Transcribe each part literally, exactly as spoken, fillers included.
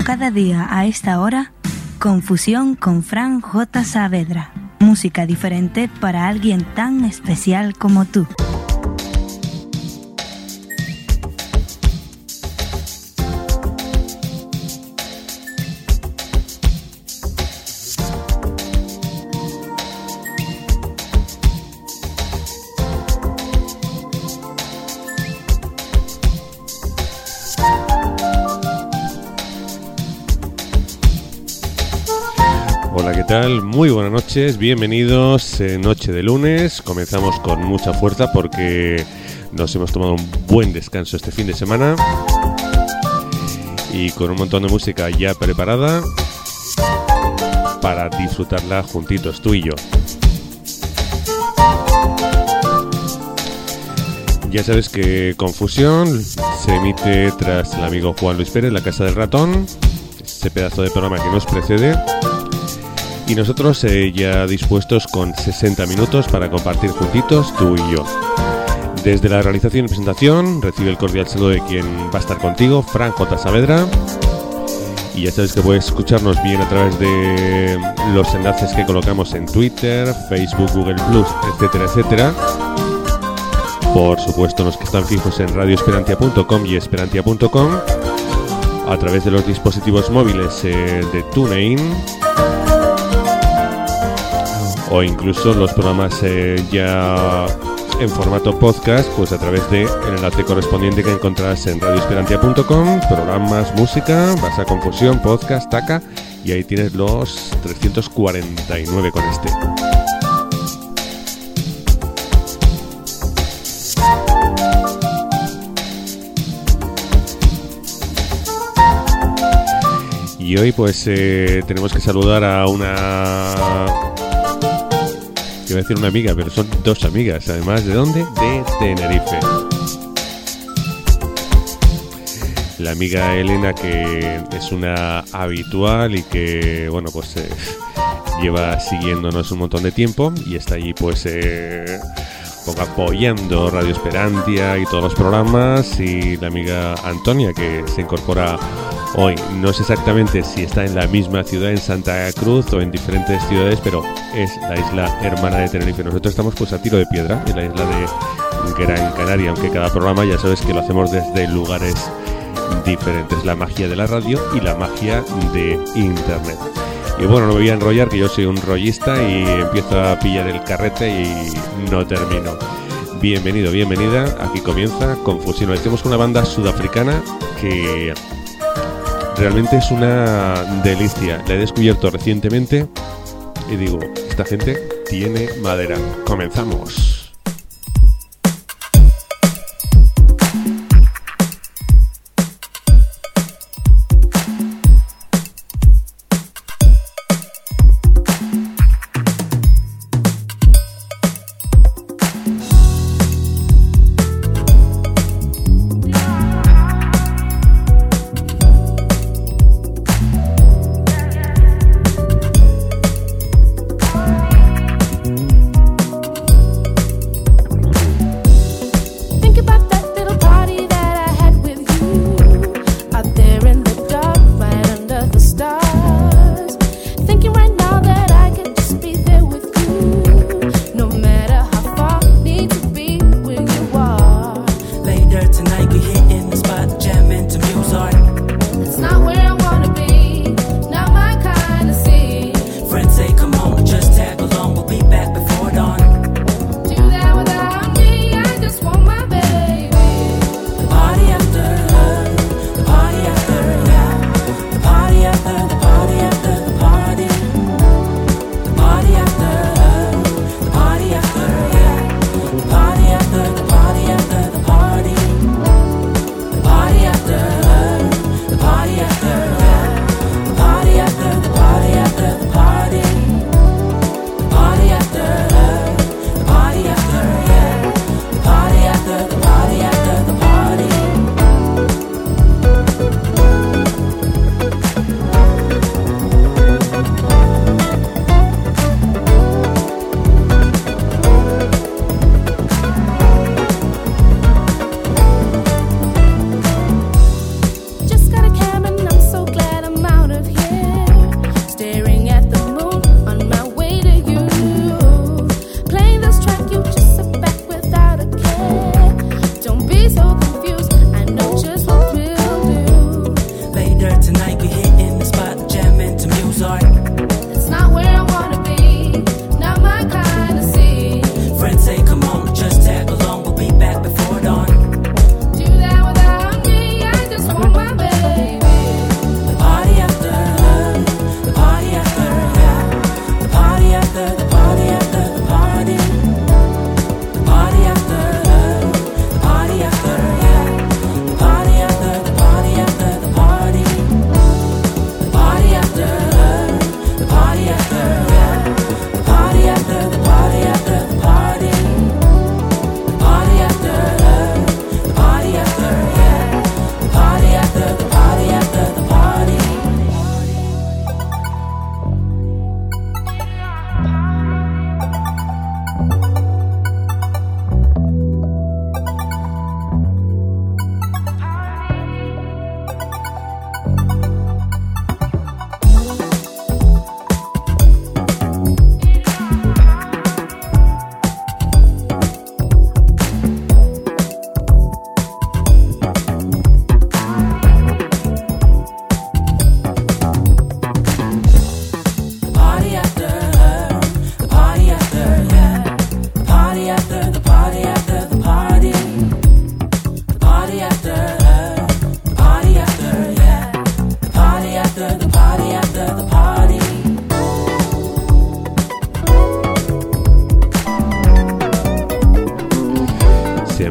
cada día a esta hora, Confusión con Fran J. Saavedra. Música diferente para alguien tan especial como tú. Muy buenas noches, bienvenidos, eh, noche de lunes. Comenzamos con mucha fuerza porque nos hemos tomado un buen descanso este fin de semana y con un montón de música ya preparada para disfrutarla juntitos tú y yo. Ya sabes que Confusión se emite tras el amigo Juan Luis Pérez, La Casa del Ratón, ese pedazo de programa que nos precede. Y nosotros eh, ya dispuestos con sesenta minutos para compartir juntitos tú y yo. Desde la realización y presentación recibe el cordial saludo de quien va a estar contigo, Fran J. Saavedra. Y ya sabes que puedes escucharnos bien a través de los enlaces que colocamos en Twitter, Facebook, Google Plus, etcétera, etcétera. Por supuesto, los que están fijos en radio esperantia punto com y esperantia punto com. A través de los dispositivos móviles eh, de TuneIn. O incluso los programas eh, ya en formato podcast, pues a través del enlace correspondiente que encontrarás en radio esperantia punto com, programas, música, vas a Confusión, podcast, taca, y ahí tienes los trescientos cuarenta y nueve con este. Y hoy pues eh, tenemos que saludar a una... Iba a decir una amiga, pero son dos amigas, además, ¿de dónde? De Tenerife. La amiga Elena, que es una habitual y que, bueno, pues eh, lleva siguiéndonos un montón de tiempo y está allí, pues, eh, apoyando Radio Esperantia y todos los programas. Y la amiga Antonia, que se incorpora hoy. No sé exactamente si está en la misma ciudad, en Santa Cruz, o en diferentes ciudades, pero es la isla hermana de Tenerife. Nosotros estamos pues a tiro de piedra en la isla de Gran Canaria, aunque cada programa ya sabes que lo hacemos desde lugares diferentes. La magia de la radio y la magia de Internet. Y bueno, no me voy a enrollar, que yo soy un rollista y empiezo a pillar el carrete y no termino. Bienvenido, bienvenida. Aquí comienza Confusión. Hoy tenemos una banda sudafricana que... realmente es una delicia. La he descubierto recientemente y digo, esta gente tiene madera. Comenzamos.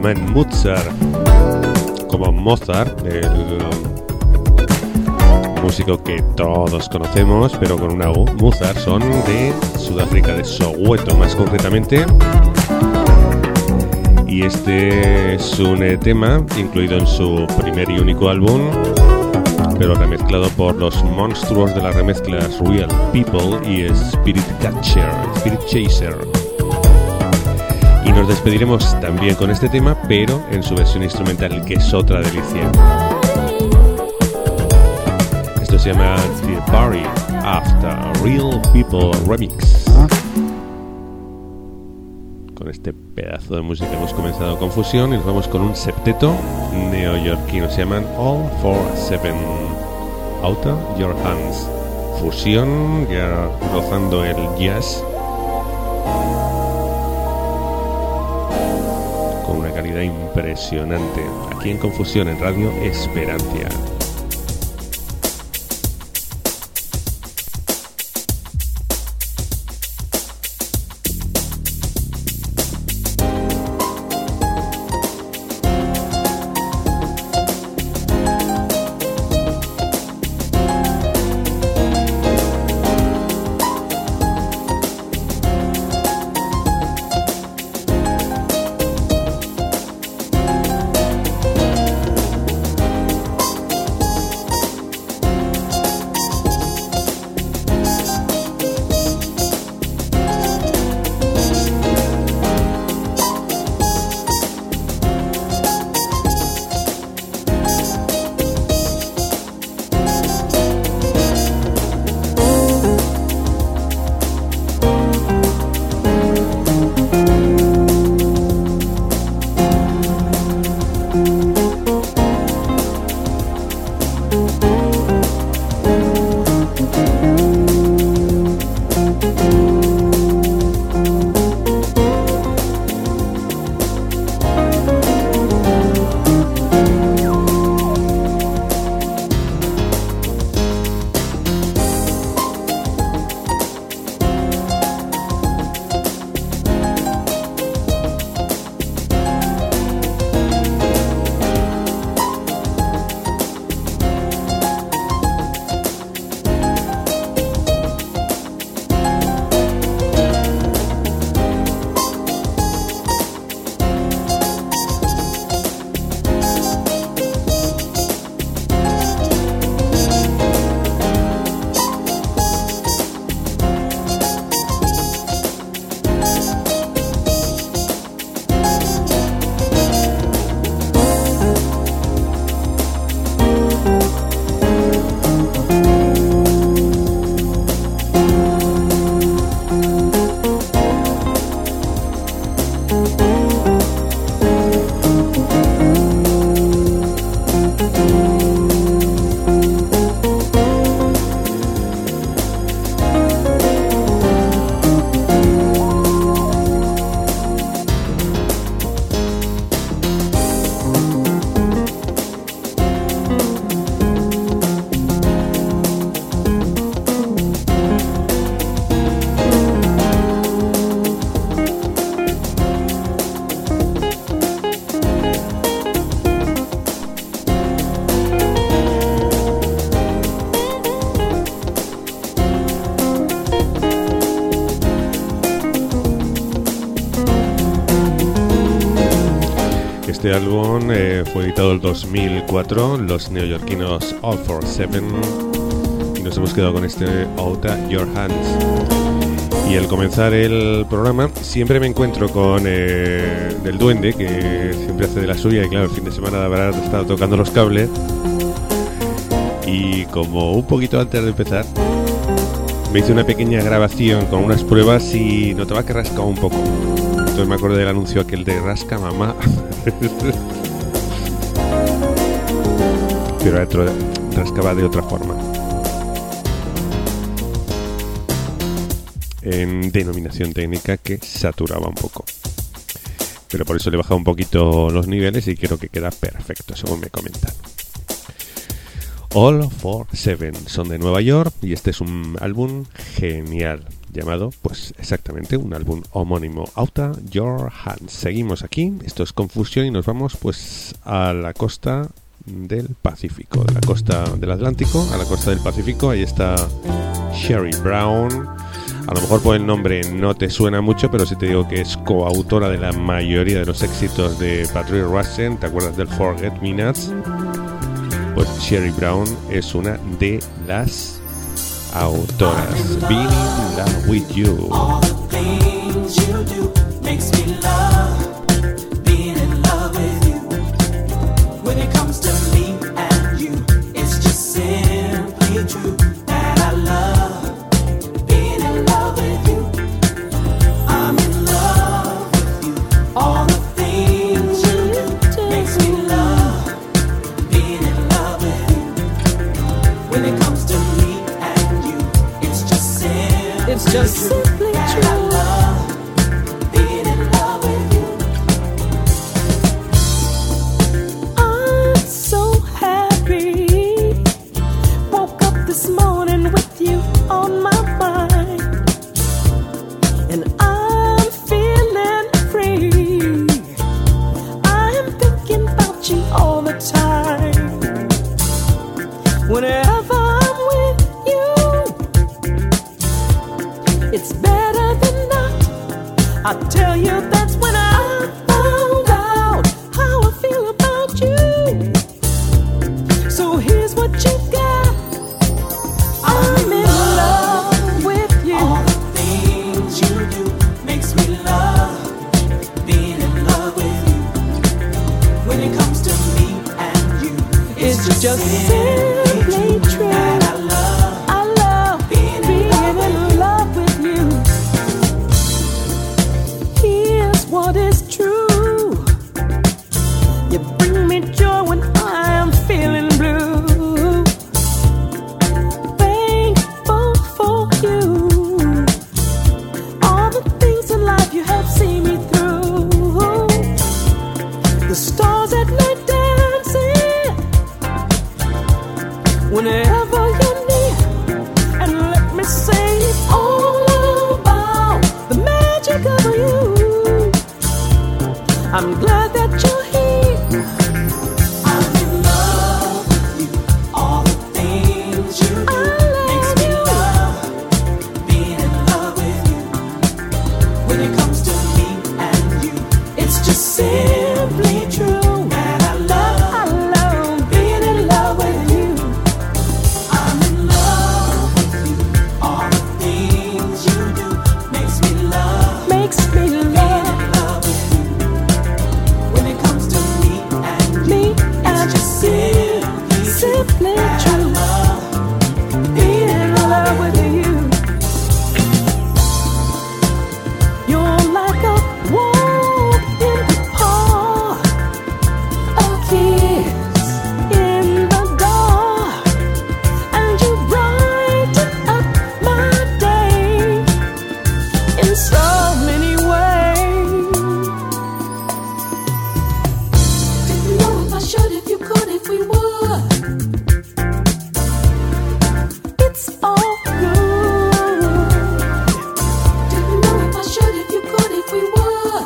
alemán Mozart, como Mozart, el músico que todos conocemos, pero con una U. Mozart son de Sudáfrica, de Soweto más concretamente. Y este es un eh, tema incluido en su primer y único álbum, pero remezclado por los monstruos de las remezclas Real People y Spirit Catcher, Spirit Chaser. Y nos despediremos también con este tema, pero en su versión instrumental, que es otra delicia. Esto se llama The Party After Real People Remix. Con este pedazo de música hemos comenzado Confusión y nos vamos con un septeto neoyorquino. Se llaman All for Seven. Out of Your Hands. Fusión, ya rozando el jazz, con una calidad impresionante. Aquí en Confusión, en Radio Esperancia. Este álbum eh, fue editado en dos mil cuatro, los neoyorquinos All for Seven, y nos hemos quedado con este Out of Your Hands. Y al comenzar el programa siempre me encuentro con eh, el duende, que siempre hace de la suya, y claro, el fin de semana habrá estado tocando los cables, y como un poquito antes de empezar me hice una pequeña grabación con unas pruebas y notaba que rascaba un poco. Entonces me acuerdo del anuncio aquel de rasca mamá. Pero otro, rascaba de otra forma, en denominación técnica, que saturaba un poco. Pero por eso le he bajado un poquito los niveles y creo que queda perfecto, según me comentan. All for Seven son de Nueva York y este es un álbum genial. llamado, pues exactamente, un álbum homónimo, Out of Your Hands. Seguimos aquí, esto es Confusión y nos vamos pues a la costa del Pacífico, de la costa del Atlántico a la costa del Pacífico. Ahí está Sherry Brown. A lo mejor por el nombre no te suena mucho, pero si te digo que es coautora de la mayoría de los éxitos de Patrick Rushen, ¿te acuerdas del Forget Me Nots? Pues Sherry Brown es una de las autoras. Being in Love with You. All the things you do makes me love being in love with you. When it comes to me and you, it's just simply true that I love being in love with you. I'm in love with you. All the things you do makes me love being in love with you. When it comes to me and you, it's just simply It's just simply that true. I love being in love with you. I'm so happy. Woke up this morning with you on my mind, and I'm feeling free. I am thinking about you all the time. Whenever I'm with you, it's better than not. I tell you, that's when I found out how I feel about you. So here's what you got. I'm in love with you. All the things you do makes me love being in love with you. When it comes to me and you, it's, It's just simply true. that I love I love being being in love with in love with you. Here's what is true. You bring me joy when I am feeling blue. Thankful for you. All the things in life you have seen me through. The stars at night dancing whenever you're near. And let me say it's all about the magic of you. I'm glad that you're here. I'm in love with you. All the things you do I makes me love love being in love with you. When it comes to me and you, it's just simply true that I love I love being in love with you. I'm in love with you. All the things you do makes me love Makes me being love in love with you. When it comes to me and you, me and it's just you. simply Simply that I true. love Being in love with you. You're like a walk in the park, a kiss in the dark, and you brighten up my day in so many ways. Didn't know if I should, if you could, if we would. It's all good. Didn't know if I should, if you could, if we would.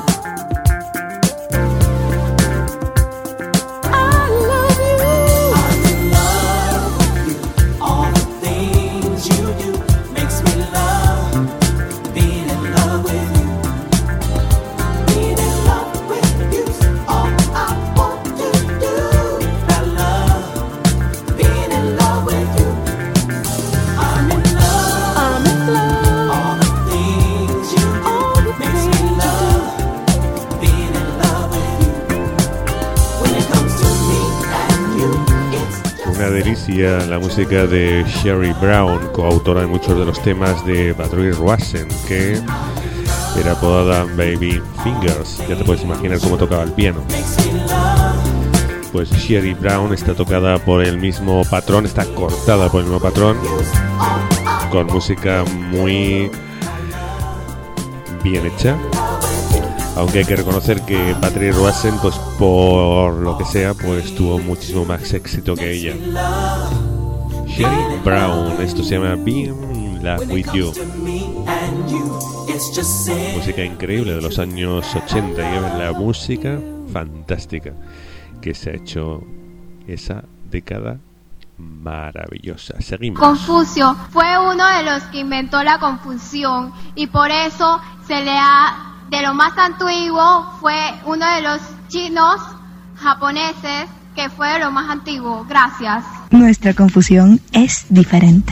I love you. I'm in love with you. All the things you do makes me love being in love with you. Being in love with you's all I want to do. I love being in love with you. I'm in love. I'm in love. All the things you do All the makes things me you love being in love with you. When it comes to me and you, it's just Una delicia la música de Sherry Brown, coautora de muchos de los temas de Patrick Rushen, que era apodada Baby Fingers. Ya te puedes imaginar cómo tocaba el piano. makes me love. Pues Sherry Brown está tocada por el mismo patrón, está cortada por el mismo patrón, con música muy bien hecha. Aunque hay que reconocer que Patrick Rushen, pues por lo que sea, pues tuvo muchísimo más éxito que ella. Sherry Brown, esto se llama Being in Love with You. To me and and you, it's just sin. Música increíble de los años ochenta y la música fantástica que se ha hecho esa década maravillosa. Seguimos. Confucio fue uno de los que inventó la confusión y por eso se le ha, de lo más antiguo, fue uno de los chinos japoneses que fue de lo más antiguo. Gracias. Nuestra confusión es diferente.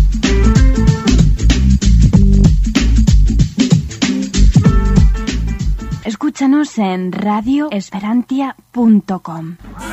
Escúchanos en radio esperantia punto com.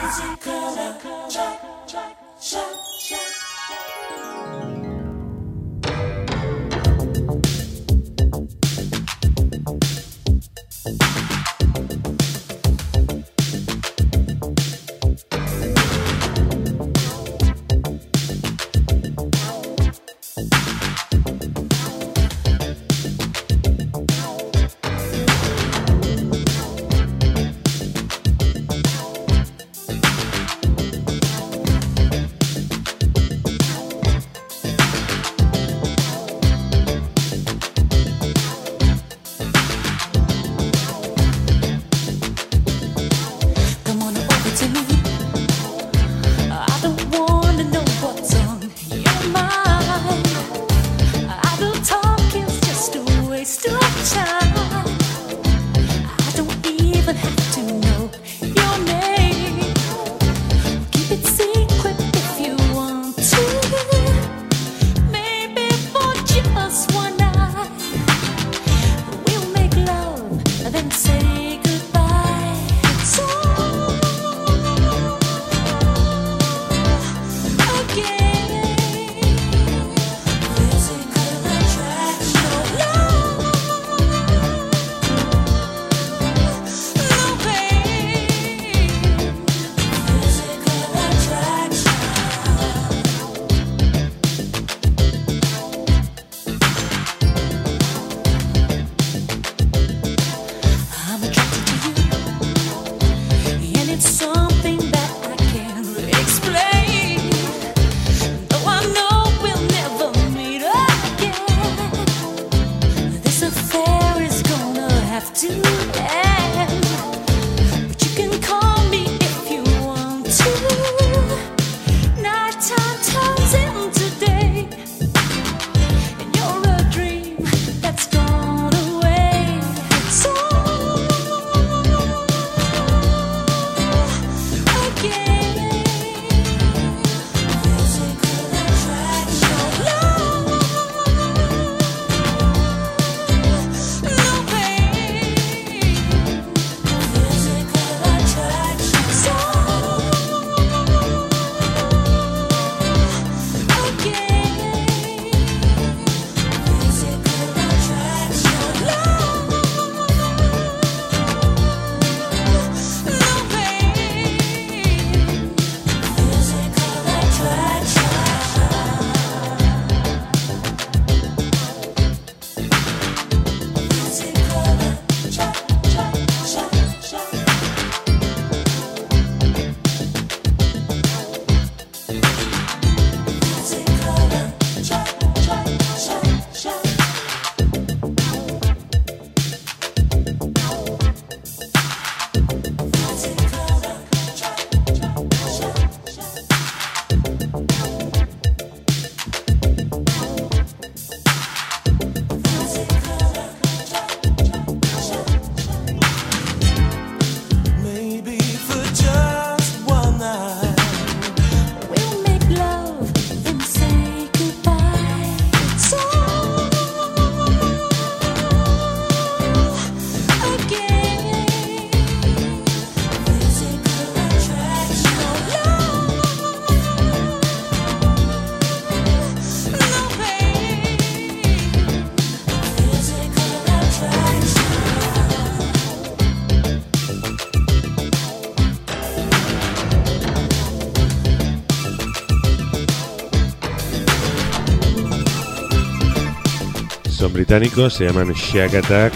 Son británicos, se llaman Shag Attack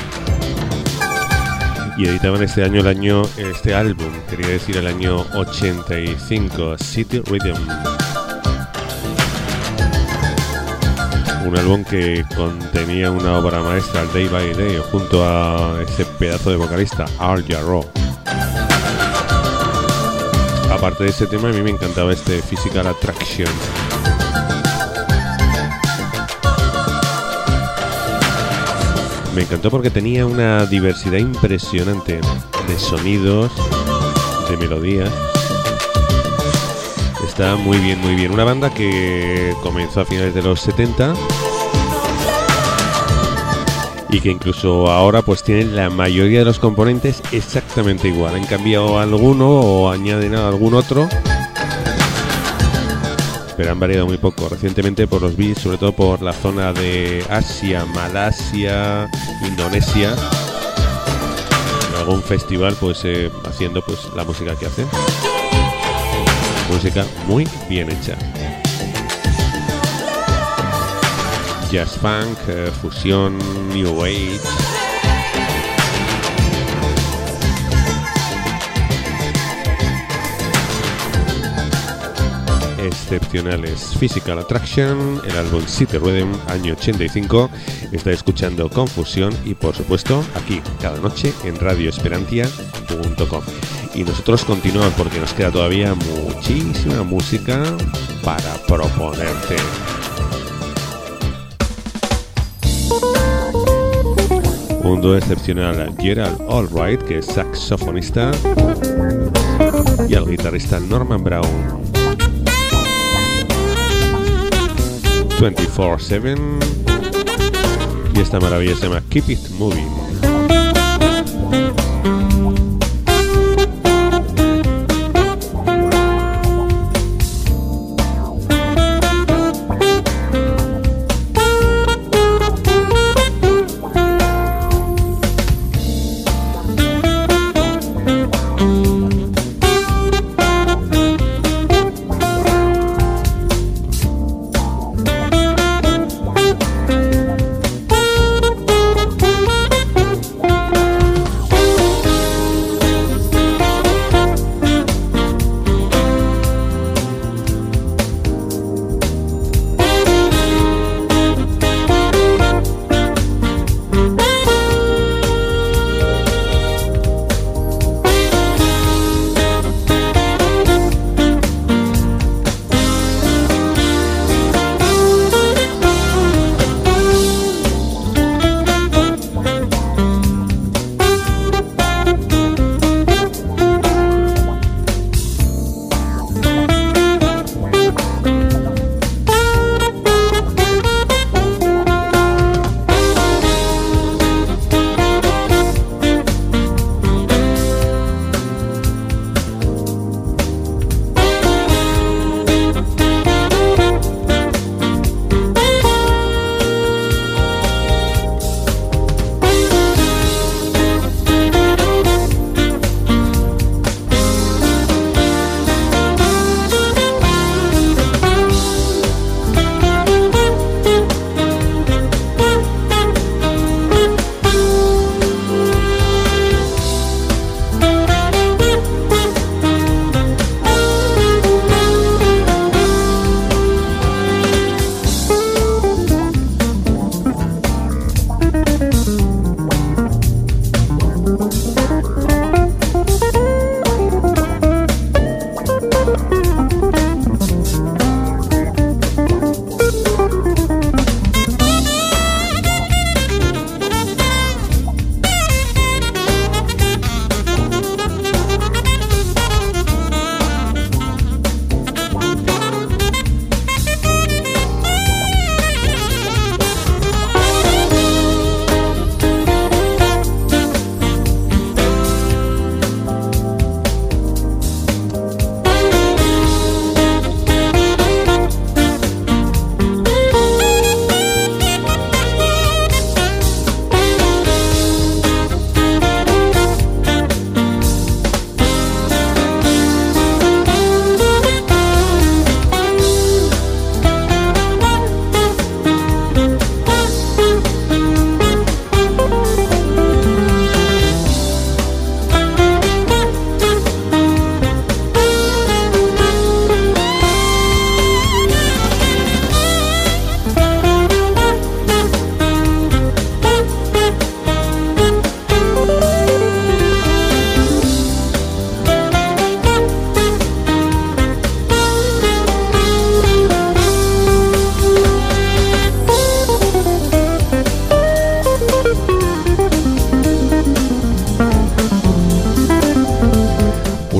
y editaban este año el año este álbum, quería decir el año ochenta y cinco, City Rhythm. un álbum que contenía una obra maestra, Day by Day, junto a ese pedazo de vocalista, Al Jarreau. Aparte de ese tema, a mí me encantaba este Physical Attraction. Me encantó porque tenía una diversidad impresionante de sonidos, de melodías. Está muy bien, muy bien. Una banda que comenzó a finales de los setenta y que incluso ahora pues tienen la mayoría de los componentes exactamente igual. Han cambiado alguno o añaden algún otro, pero han variado muy poco. Recientemente por los beats, sobre todo por la zona de Asia, Malasia, Indonesia, en algún festival pues eh, haciendo pues la música que hacen. Música muy bien hecha. Jazz funk, eh, fusión, new age. Excepcionales. Physical Attraction, el álbum City Rhythm, año ochenta y cinco. Está escuchando Confusión y por supuesto aquí cada noche en radio esperantia punto com. Y nosotros continuamos porque nos queda todavía muchísima música para proponerte. Un dúo excepcional, Gerald Albright, que es saxofonista, y el guitarrista Norman Brown. veinticuatro siete, y esta maravilla se llama Keep It Moving.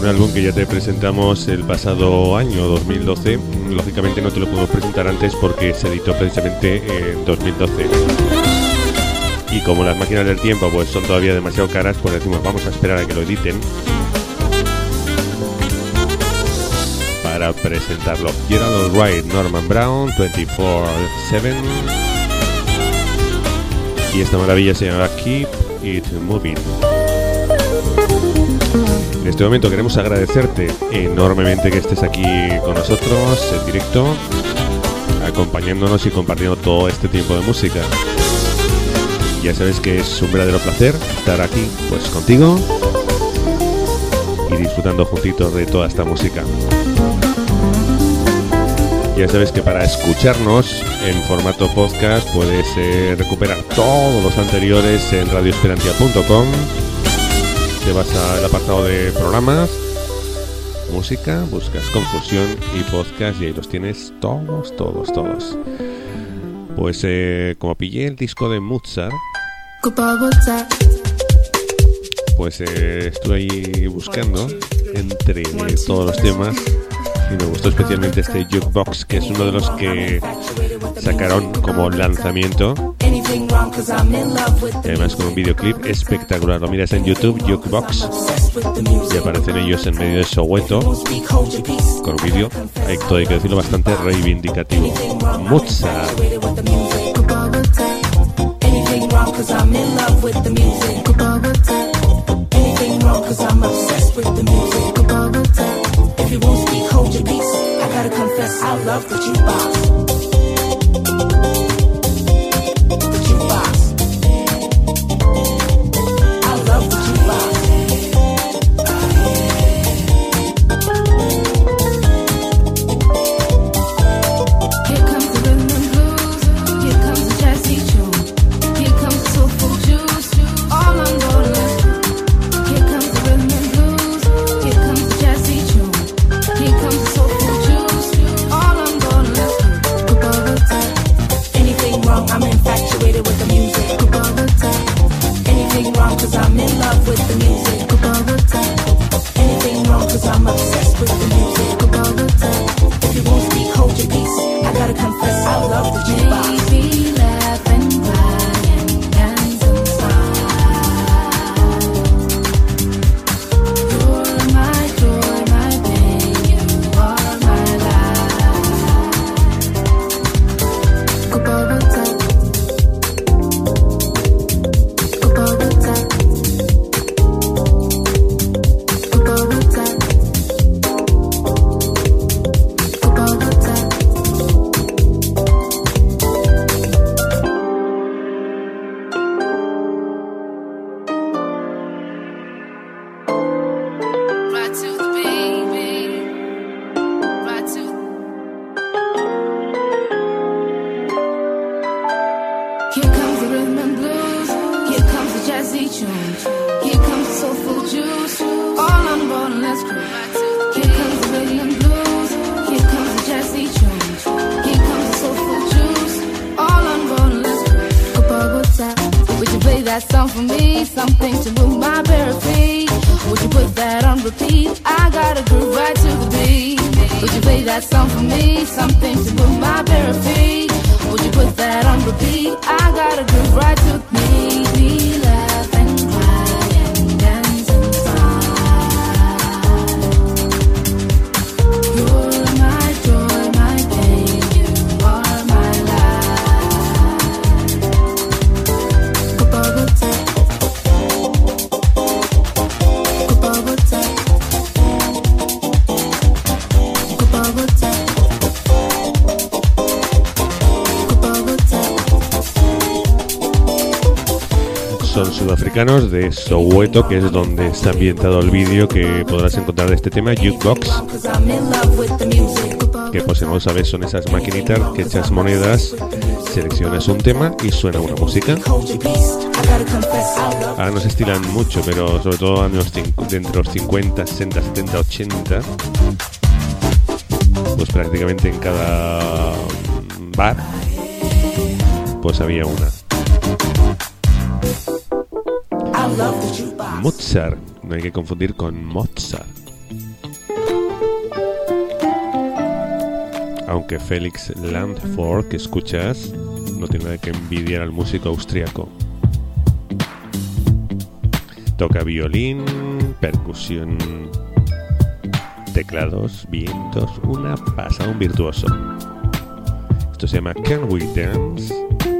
álbum que ya te presentamos el pasado año, dos mil doce. Lógicamente no te lo podemos presentar antes porque se editó precisamente en dos mil doce. Y como las máquinas del tiempo pues son todavía demasiado caras, pues decimos vamos a esperar a que lo editen para presentarlo. Gerald Albright, Norman Brown, veinticuatro siete. Y esta maravilla se llama Keep It Moving. En este momento queremos agradecerte enormemente que estés aquí con nosotros en directo, acompañándonos y compartiendo todo este tiempo de música. Ya sabes que es un verdadero placer estar aquí pues contigo y disfrutando juntitos de toda esta música. Ya sabes que para escucharnos en formato podcast puedes eh, recuperar todos los anteriores en radio esperantia punto com. Te vas al apartado de programas, música, buscas Confusión y podcast y ahí los tienes todos, todos, todos. Pues eh, como pillé el disco de Mozart, pues eh, estuve ahí buscando entre todos los temas y me gustó especialmente este Jukebox, que es uno de los que sacaron como lanzamiento, y además con un videoclip espectacular. Lo miras en YouTube, Jukebox, y aparecen ellos en medio de Soweto con un vídeo, hay todo hay que decirlo, bastante reivindicativo. Mozart. If you won't speak, hold your peace. I gotta confess, I love the jukebox. The jukebox. I love the jukebox. Here comes the rhythm and blues. Here comes the jazzy tune. Here comes the soulful juice. All on board, let's go. Here comes the rhythm and blues. Here comes the jazzy tune. Here comes the soulful juice. All on board, let's go. Anything wrong? I'm infatuated with the music. Anything wrong? Cause I'm in love with the music. Anything wrong? Cause I'm obsessed with the music. If you won't speak, hold your peace. I gotta confess, I love the jukebox. Baby, laugh and cry and dance and smile. You're my joy, my pain. You are my life. Kubota, Kubota, Kubota, Kubota. Right to the baby, right to. Here comes the rhythm and blues. Here comes the jazzy tune. Here comes the soulful juice. All on board and let's groove. Here comes the rhythm and blues. Here comes the jazzy tune. Here comes the soulful juice. All on board and let's groove. Would you play that song for me? Something to move my bare feet. Would you put that on repeat? I gotta groove right to the beat. Would you play that song for me? Something to move my bare feet. Would you put that on repeat? I gotta groove right to the beat. We laugh and cry and dance and smile. You're my joy, my pain. You are my life. Kubota, Kubota, Kubota, Son sudafricanos de Soweto, que es donde está ambientado el vídeo que podrás encontrar de este tema, Jukebox, Cause I'm in love with the music. que pues si no lo sabes son esas maquinitas que echas monedas, seleccionas un tema y suena una música. Hold your peace. I gotta confess, I love. Ahora no se estilan mucho, pero sobre todo años cincu- de entre los cincuenta, sesenta, setenta, ochenta, pues prácticamente en cada bar pues había una. I love the jukebox. Mozart, no hay que confundir con Mozart. aunque Felix Landford, que escuchas, no tiene nada que envidiar al músico austriaco. Toca violín, percusión, teclados, vientos, una pasada, un virtuoso. Esto se llama Can We Dance?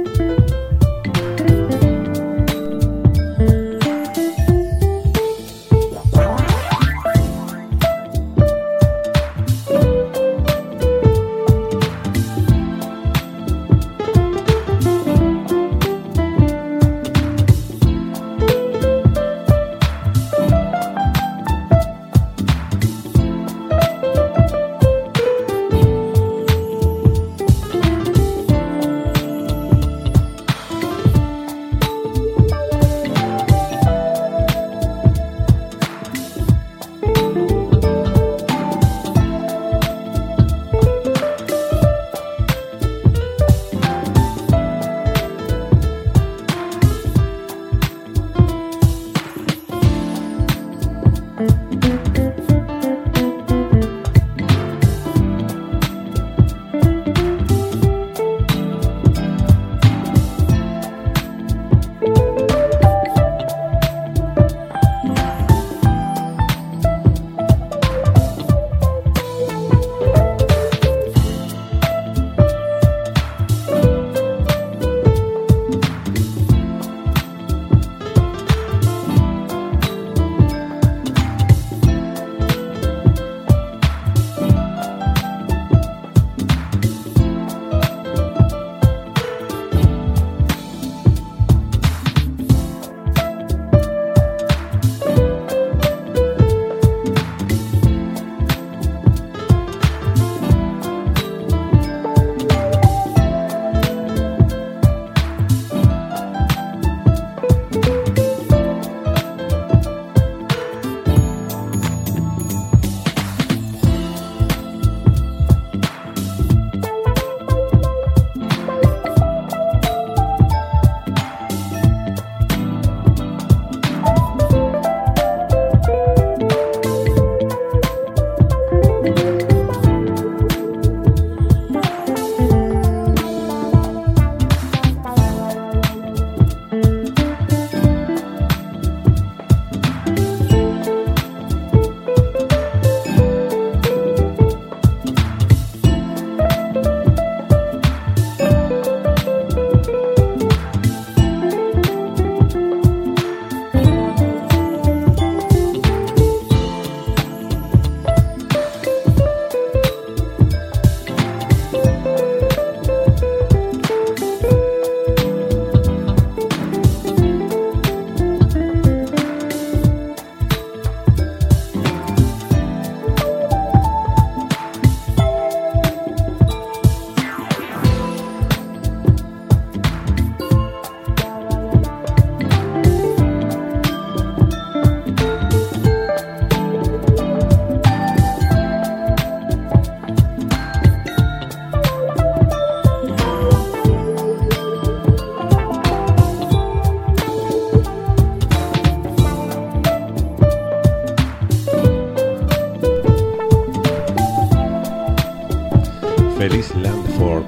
Felix Landford,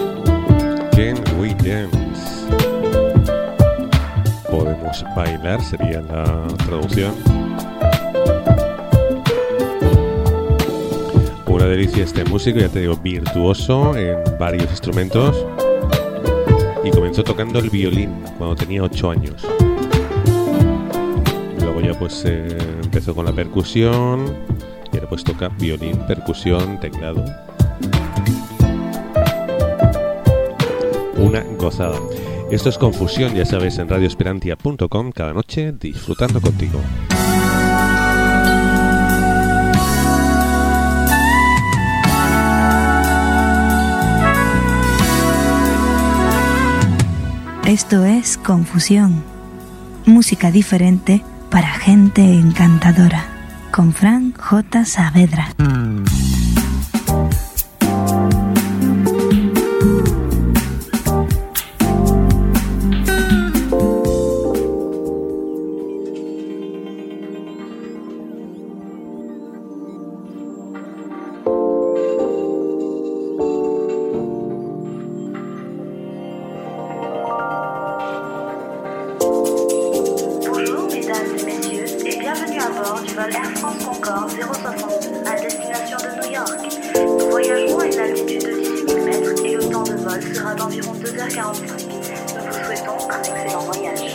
Can We Dance? Podemos bailar, sería la traducción. Una delicia este músico, ya te digo, virtuoso en varios instrumentos. Y comenzó tocando el violín cuando tenía ocho años. Luego ya pues eh, empezó con la percusión. Y ahora pues toca violín, percusión, teclado. Una gozada. Esto es Confusión, ya sabes, en radio esperantia punto com, cada noche disfrutando contigo. Esto es Confusión, música diferente para gente encantadora, con Fran J. Saavedra. vol Air France Concorde zéro soixante-deux à destination de New York. Nous voyagerons à une altitude de dix-huit mille mètres et le temps de vol sera d'environ deux heures quarante-cinq. Nous vous souhaitons un excellent voyage.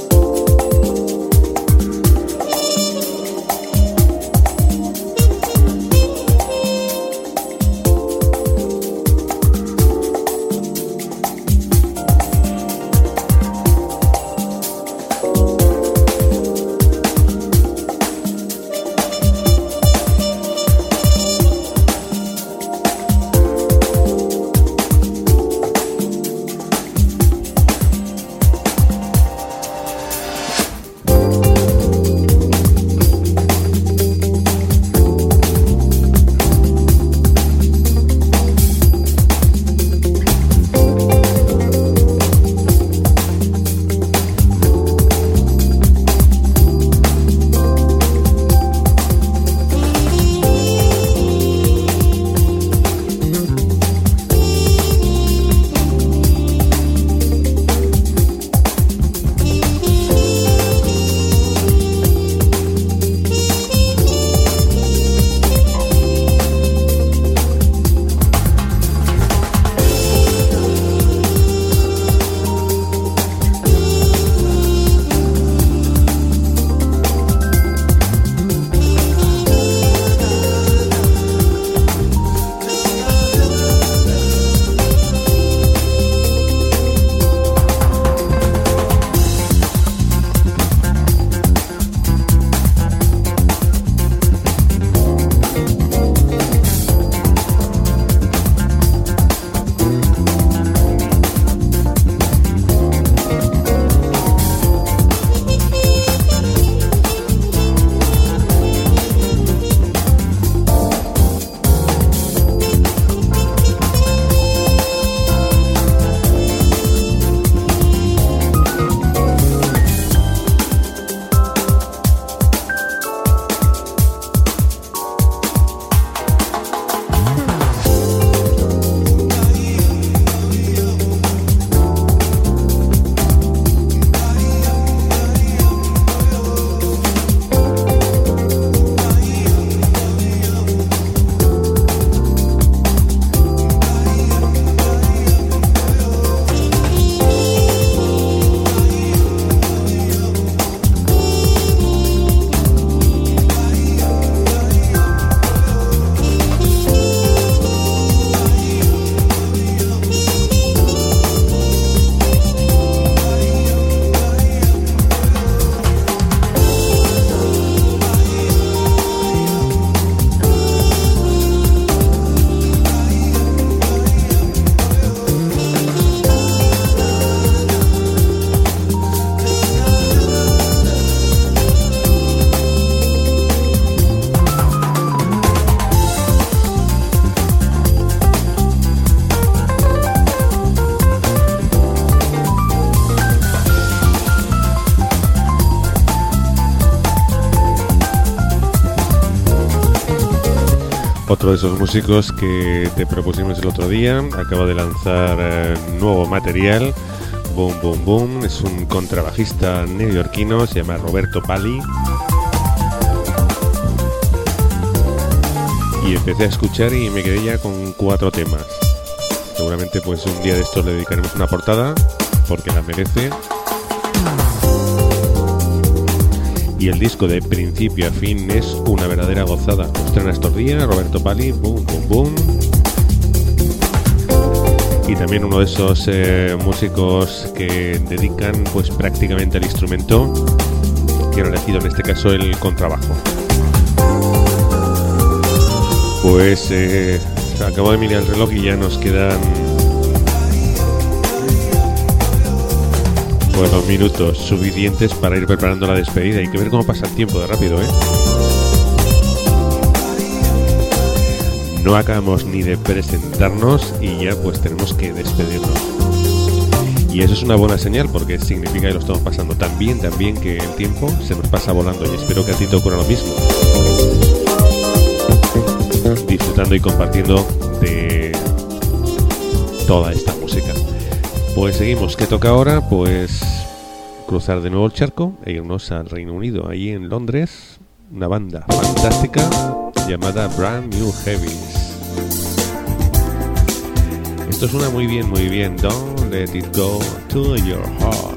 Otro de esos músicos que te propusimos el otro día acaba de lanzar eh, nuevo material. Boom Boom Boom, es un contrabajista neoyorquino, se llama Roberto Pali. Y empecé a escuchar y me quedé ya con cuatro temas. Seguramente pues un día de estos le dedicaremos una portada porque la merece. Y el disco de principio a fin es una verdadera gozada. Lo estrena estos días Roberto Pali, Boom Boom Boom. Y también uno de esos eh, músicos que dedican pues prácticamente al instrumento, que han elegido en este caso el contrabajo. Pues eh, acabo de mirar el reloj y ya nos quedan pues dos minutos suficientes para ir preparando la despedida. Hay que ver cómo pasa el tiempo de rápido, ¿eh? No acabamos ni de presentarnos y ya pues tenemos que despedirnos. Y eso es una buena señal porque significa que lo estamos pasando tan bien, tan bien que el tiempo se nos pasa volando, y espero que a ti te ocurra lo mismo. Disfrutando y compartiendo de toda esta música. Pues seguimos. ¿Qué toca ahora? Pues cruzar de nuevo el charco e irnos al Reino Unido. Ahí en Londres una banda fantástica llamada Brand New Heavies. Esto suena muy bien, muy bien. Don't let it go to your heart.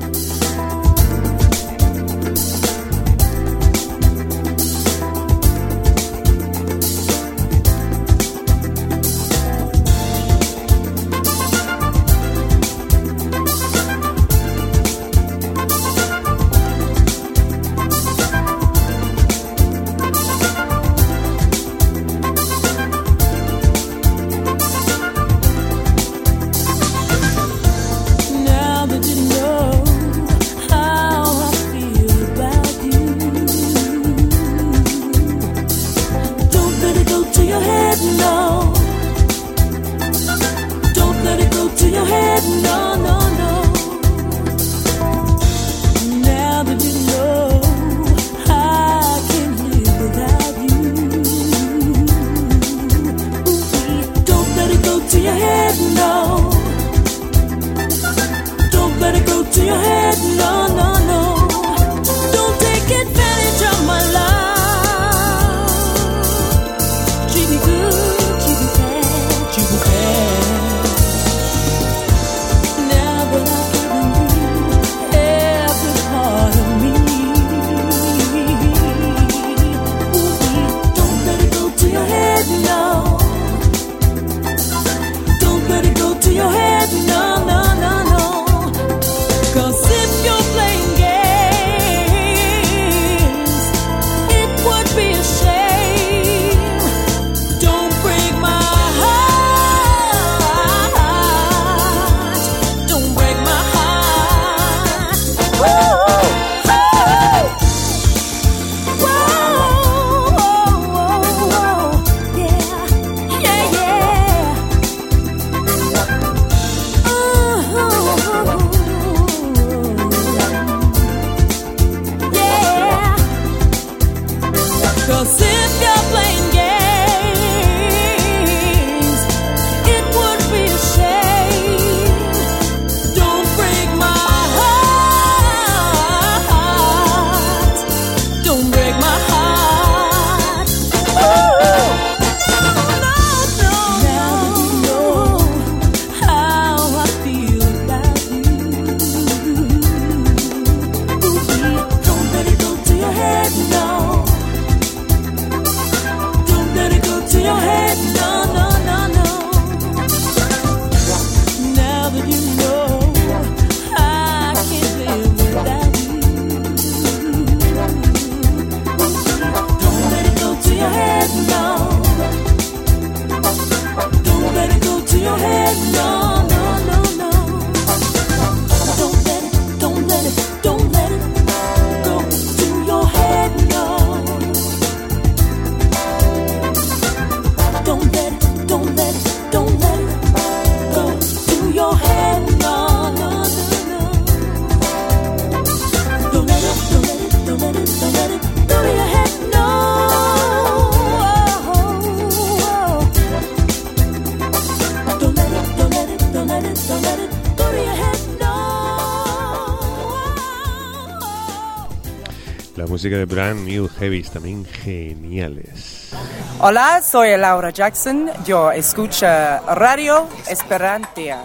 Música de Brand New Heavies, también geniales. Hola, soy Laura Jackson. Yo escucho Radio Esperantia.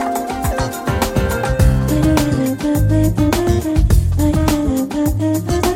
We'll be right back.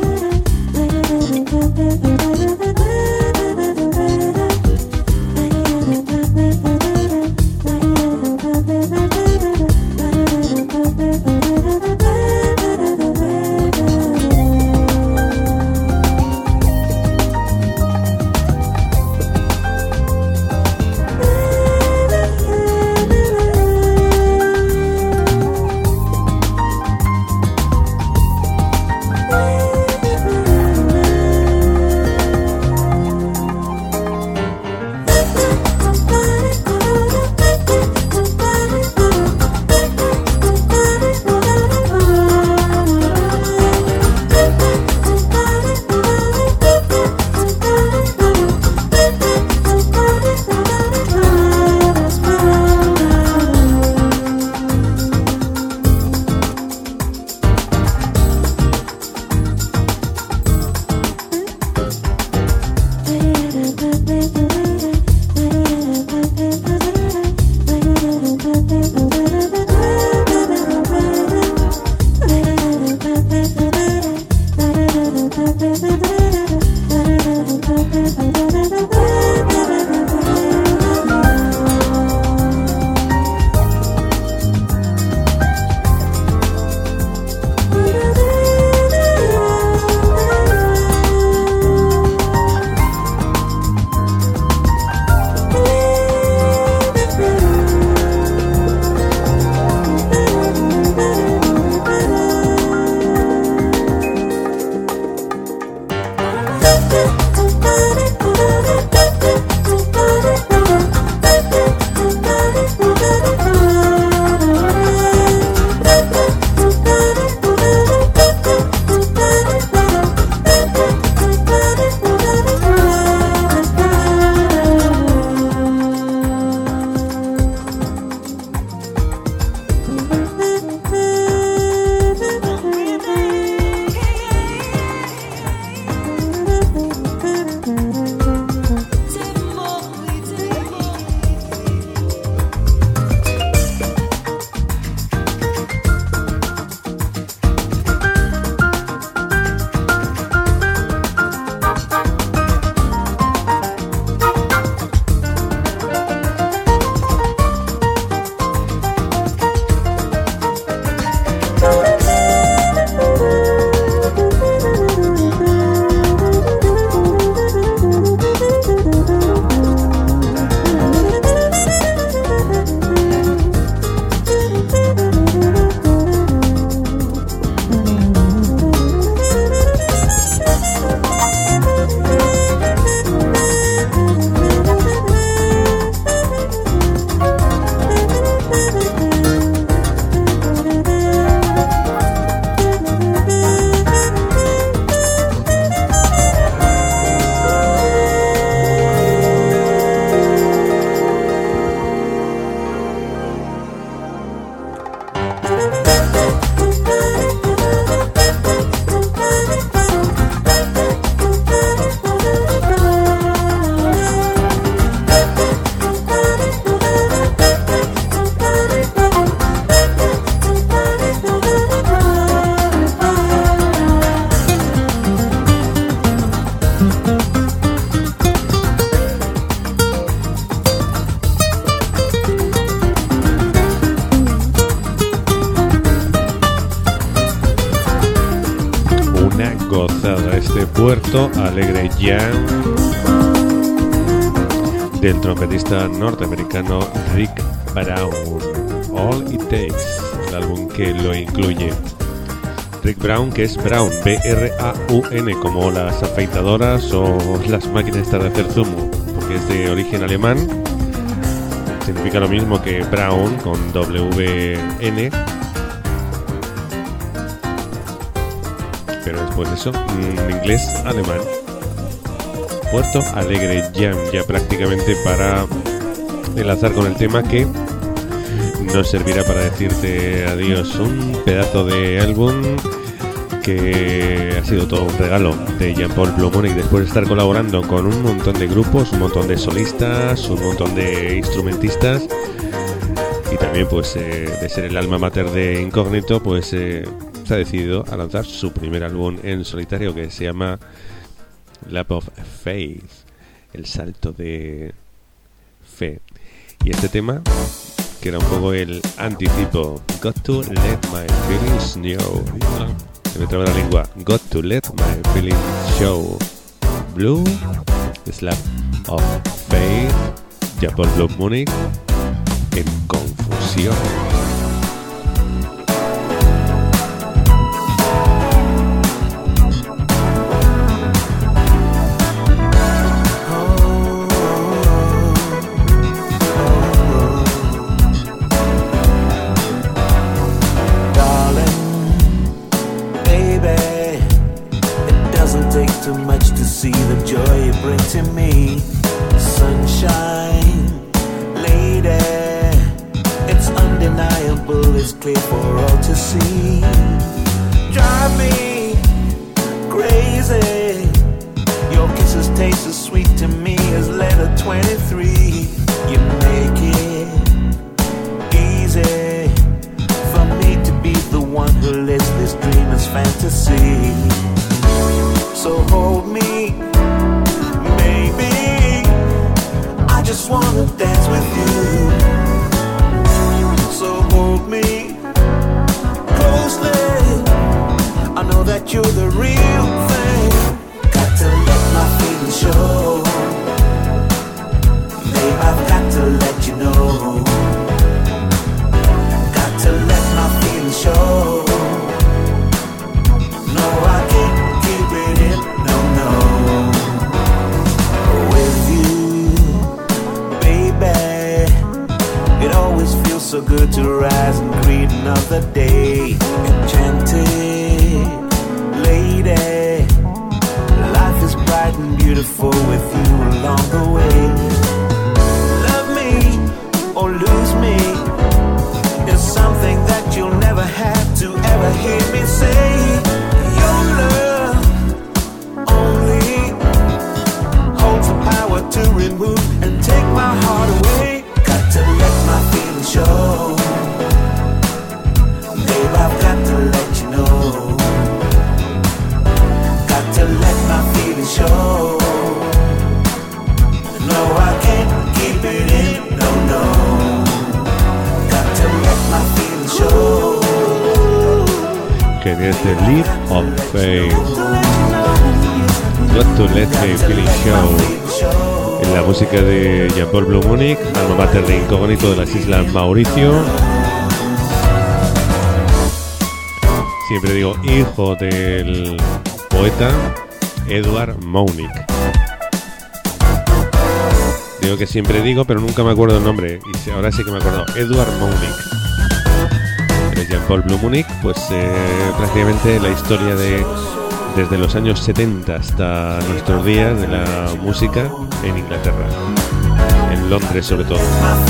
gozada, este Puerto Alegre Jam del trompetista norteamericano Rick Brown. All It Takes, el álbum que lo incluye. Rick Brown, que es Brown, B R A U N, como las afeitadoras o las máquinas de hacer zumo, porque es de origen alemán. Significa lo mismo que Brown con W N, pero después de eso, en inglés alemán. Puerto Alegre Jam, ya prácticamente para enlazar con el tema que nos servirá para decirte adiós. Un pedazo de álbum que ha sido todo un regalo de Jean-Paul Bloemonic, después de estar colaborando con un montón de grupos, un montón de solistas, un montón de instrumentistas, y también pues eh, de ser el alma mater de Incógnito, pues eh, se ha decidido a lanzar su primer álbum en solitario, que se llama Leap of Faith, el salto de fe. Y este tema, que era un poco el anticipo, Got to Let My Feelings Show. Se me traba la lengua. Got to Let My Feelings Show. Blue, Slap of Faith, Jean-Paul Bloemonic en Confusión. See the joy you bring to me, sunshine, lady. It's undeniable, it's clear for all to see. Drive me crazy. Your kisses taste as sweet to me as letter twenty-three. You make it easy for me to be the one who lives this dreamer's fantasy. So hold me, baby, I just wanna dance with you. So hold me closely, I know that you're the real thing. Got to let my feelings show, babe, I've got to let you know. Got to let my feelings show. No, I can't keep it in, no, no. With you, baby, it always feels so good to rise and greet another day. Enchanted lady, life is bright and beautiful with you along the way. Love me or lose me is something that you'll never have to ever hear me say. Your love only holds the power to remove and take my heart away. Got to let my feelings show, babe, I've got to let you know. Got to let my feelings show. No, I can't keep it in, no, no. Got to let my feelings show. Que desde Leap of Faith, Got to Let My Feelings Show, en la música de Jean-Paul Bloemonic, alma mater de Incógnito de las Islas Mauricio. Siempre digo hijo del poeta Edward Mounic. Digo que siempre digo, pero nunca me acuerdo el nombre, y ahora sí que me acuerdo, Edward Mounic. Jean-Paul Bloemonic, pues eh, prácticamente la historia de desde los años setenta hasta nuestros días de la música en Inglaterra, en Londres sobre todo.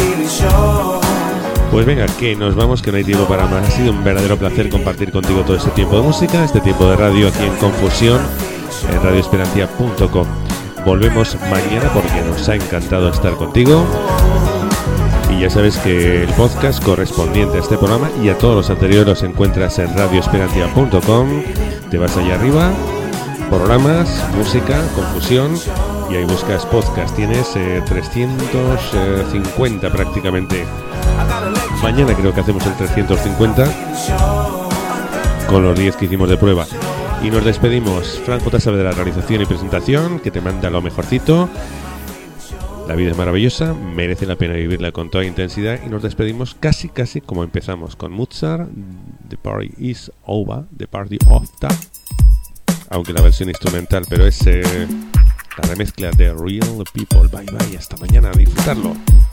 Pues venga, que nos vamos, que no hay tiempo para más. Ha sido un verdadero placer compartir contigo todo este tiempo de música, este tiempo de radio aquí en Confusión, en radio esperantia punto com. Volvemos mañana porque nos ha encantado estar contigo. Y ya sabes que el podcast correspondiente a este programa y a todos los anteriores los encuentras en radio esperantia punto com. Te vas allá arriba, programas, música, Confusión, y ahí buscas podcast. Tienes eh, trescientos cincuenta prácticamente. Mañana creo que hacemos el trescientos cincuenta con los diez que hicimos de prueba. Y nos despedimos. Fran J. Saavedra, realización y presentación, que te manda lo mejorcito. La vida es maravillosa, merece la pena vivirla con toda intensidad. Y nos despedimos casi casi como empezamos, con Mozart, The Party is Over, The Party of the, aunque la versión instrumental, pero es eh, la remezcla de Real People. Bye bye, hasta mañana, a disfrutarlo.